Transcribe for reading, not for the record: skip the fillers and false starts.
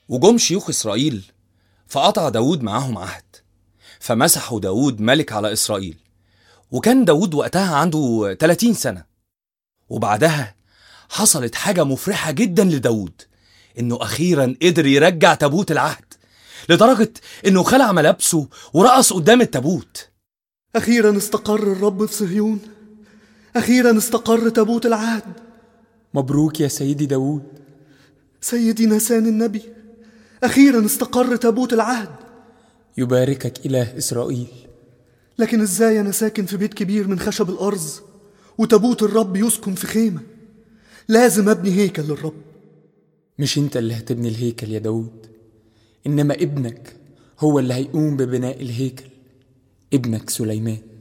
وجم شيوخ إسرائيل فقطع داود معاهم عهد، فمسحوا داود ملك على إسرائيل. وكان داود وقتها عنده 30 سنة. وبعدها حصلت حاجة مفرحة جدا لداود، إنه أخيرا قدر يرجع تابوت العهد، لدرجة إنه خلع ملابسه ورقص قدام التابوت. أخيرا استقر الرب في صهيون، أخيرا استقر تابوت العهد. مبروك يا سيدي داود. سيدي ناسان النبي، أخيرا استقر تابوت العهد. يباركك إله إسرائيل. لكن إزاي أنا ساكن في بيت كبير من خشب الأرز وتابوت الرب يسكن في خيمة؟ لازم أبني هيكل للرب. مش انت اللي هتبني الهيكل يا داود، إنما ابنك هو اللي هيقوم ببناء الهيكل، ابنك سليمان.